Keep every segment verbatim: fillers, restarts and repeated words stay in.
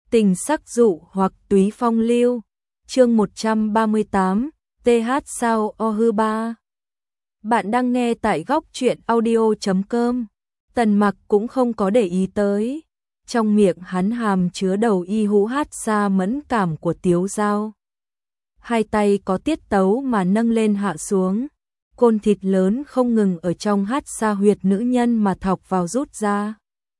Tình sắc dụ hoặc túy phong lưu. Chương một trăm ba mươi tám, tê hát sao o hư ba. Bạn đang nghe tại góc truyện audio chấm com. Tần Mặc cũng không có để ý tới. Trong miệng hắn hàm chứa đầu y hũ hát xa mẫn cảm của Tiếu Dao. Hai tay có tiết tấu mà nâng lên hạ xuống. Côn thịt lớn không ngừng ở trong hát xa huyệt nữ nhân mà thọc vào rút ra.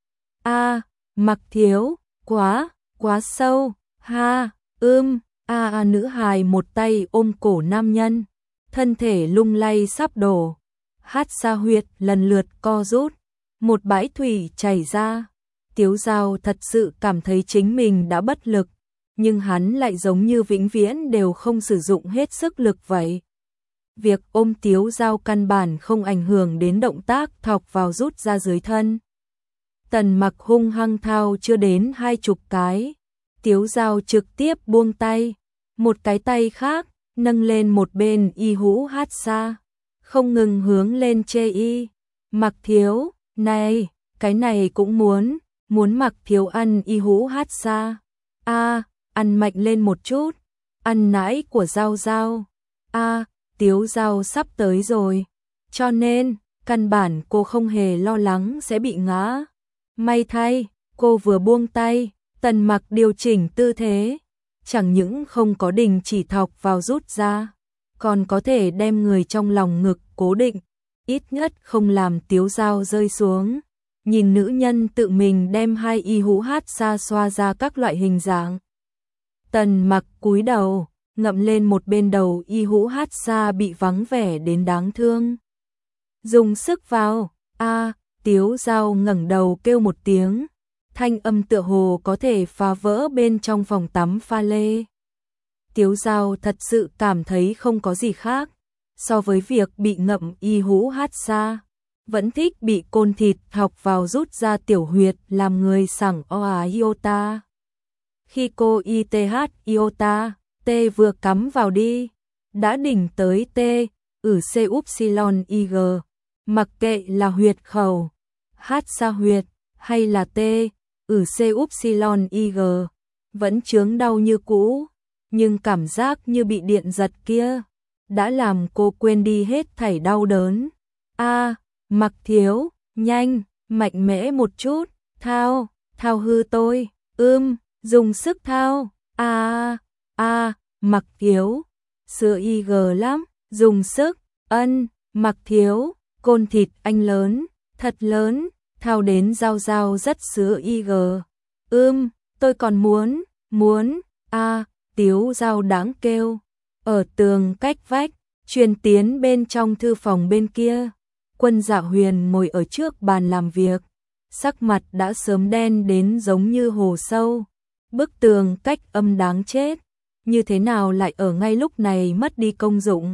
A, Mặc thiếu, quá, quá sâu, ha, ưm, a a nữ hài một tay ôm cổ nam nhân, thân thể lung lay sắp đổ. Hát xa huyệt lần lượt co rút, một bãi thủy chảy ra. Tiếu Dao thật sự cảm thấy chính mình đã bất lực, nhưng hắn lại giống như vĩnh viễn đều không sử dụng hết sức lực vậy. Việc ôm Tiếu Dao căn bản không ảnh hưởng đến động tác thọc vào rút ra dưới thân. Tần Mặc hung hăng thao chưa đến hai chục cái, Tiếu Dao trực tiếp buông tay, một cái tay khác nâng lên một bên y hũ hát xa, không ngừng hướng lên chê y. Mặc thiếu, này, cái này cũng muốn, muốn Mặc thiếu ăn y hũ hát xa. A, ăn mạnh lên một chút, ăn nãi của Dao Dao. A, Tiếu Dao sắp tới rồi, cho nên căn bản cô không hề lo lắng sẽ bị ngã. May thay, cô vừa buông tay, Tần Mặc điều chỉnh tư thế, chẳng những không có đình chỉ thọc vào rút ra, còn có thể đem người trong lòng ngực cố định, ít nhất không làm Tiếu Dao rơi xuống. Nhìn nữ nhân tự mình đem hai y hũ hát xa xoa ra các loại hình dạng. Tần Mặc cúi đầu, ngậm lên một bên đầu y hũ hát xa bị vắng vẻ đến đáng thương. Dùng sức vào, a, Tiếu Dao ngẩng đầu kêu một tiếng, thanh âm tựa hồ có thể phá vỡ bên trong phòng tắm pha lê. Tiếu Dao thật sự cảm thấy không có gì khác so với việc bị ngậm y hũ hát xa, vẫn thích bị côn thịt thọc vào rút ra tiểu huyệt làm người sảng oa iota. Khi cô i tê hát iota, T vừa cắm vào đi, đã đỉnh tới T, ử C upsilon ig, mặc kệ là huyệt khẩu, hát xa huyệt, hay là T, ử C upsilon ig, vẫn chướng đau như cũ, nhưng cảm giác như bị điện giật kia, đã làm cô quên đi hết thảy đau đớn. A, Mặc thiếu, nhanh, mạnh mẽ một chút, thao, thao hư tôi, ưm, dùng sức thao, a, a, Mặc thiếu, sữa ig lắm, dùng sức, ân, Mặc thiếu, côn thịt anh lớn, thật lớn, thao đến Dao Dao rất sữa ig, ưm, tôi còn muốn, muốn, a, Tiếu Dao đáng kêu. Ở tường cách vách, truyền tiến bên trong thư phòng bên kia, Quân Dạ Huyền ngồi ở trước bàn làm việc, sắc mặt đã sớm đen đến giống như hồ sâu. Bức tường cách âm đáng chết, như thế nào lại ở ngay lúc này mất đi công dụng.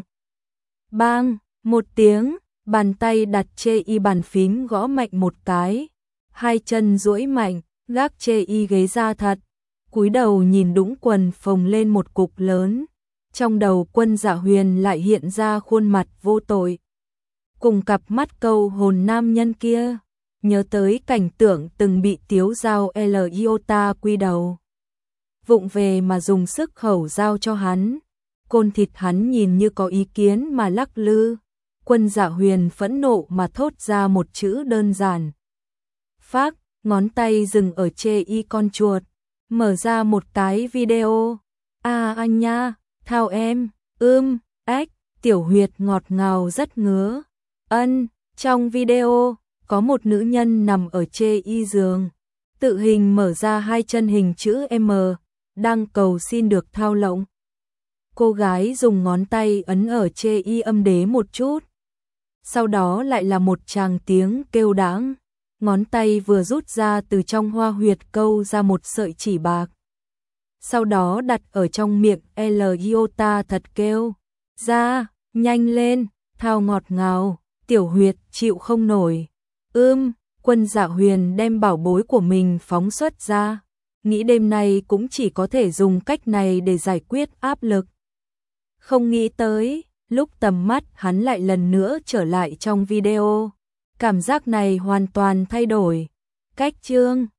Bang, một tiếng, bàn tay đặt chê y bàn phím gõ mạnh một cái, hai chân duỗi mạnh, gác chê y ghế ra thật, cúi đầu nhìn đũng quần phồng lên một cục lớn. Trong đầu Quân Dạ Huyền lại hiện ra khuôn mặt vô tội, cùng cặp mắt câu hồn nam nhân kia, nhớ tới cảnh tượng từng bị Tiếu Dao L iota quy đầu. Vụng về mà dùng sức khẩu giao cho hắn, côn thịt hắn nhìn như có ý kiến mà lắc lư. Quân Dạ Huyền phẫn nộ mà thốt ra một chữ đơn giản. Phác, ngón tay dừng ở chê y con chuột, mở ra một cái video. A anh nha, thao em, ưm, ếch, tiểu huyệt ngọt ngào rất ngứa. Ân, trong video, có một nữ nhân nằm ở chê y giường, tự hình mở ra hai chân hình chữ M, đang cầu xin được thao lộng. Cô gái dùng ngón tay ấn ở chê y âm đế một chút, sau đó lại là một tràng tiếng kêu đáng, ngón tay vừa rút ra từ trong hoa huyệt câu ra một sợi chỉ bạc. Sau đó đặt ở trong miệng L iota thật kêu, ra, nhanh lên, thao ngọt ngào, tiểu huyệt chịu không nổi. Ưm, Quân Dạ Huyền đem bảo bối của mình phóng xuất ra, nghĩ đêm nay cũng chỉ có thể dùng cách này để giải quyết áp lực. Không nghĩ tới, lúc tầm mắt hắn lại lần nữa trở lại trong video, cảm giác này hoàn toàn thay đổi. Cách chương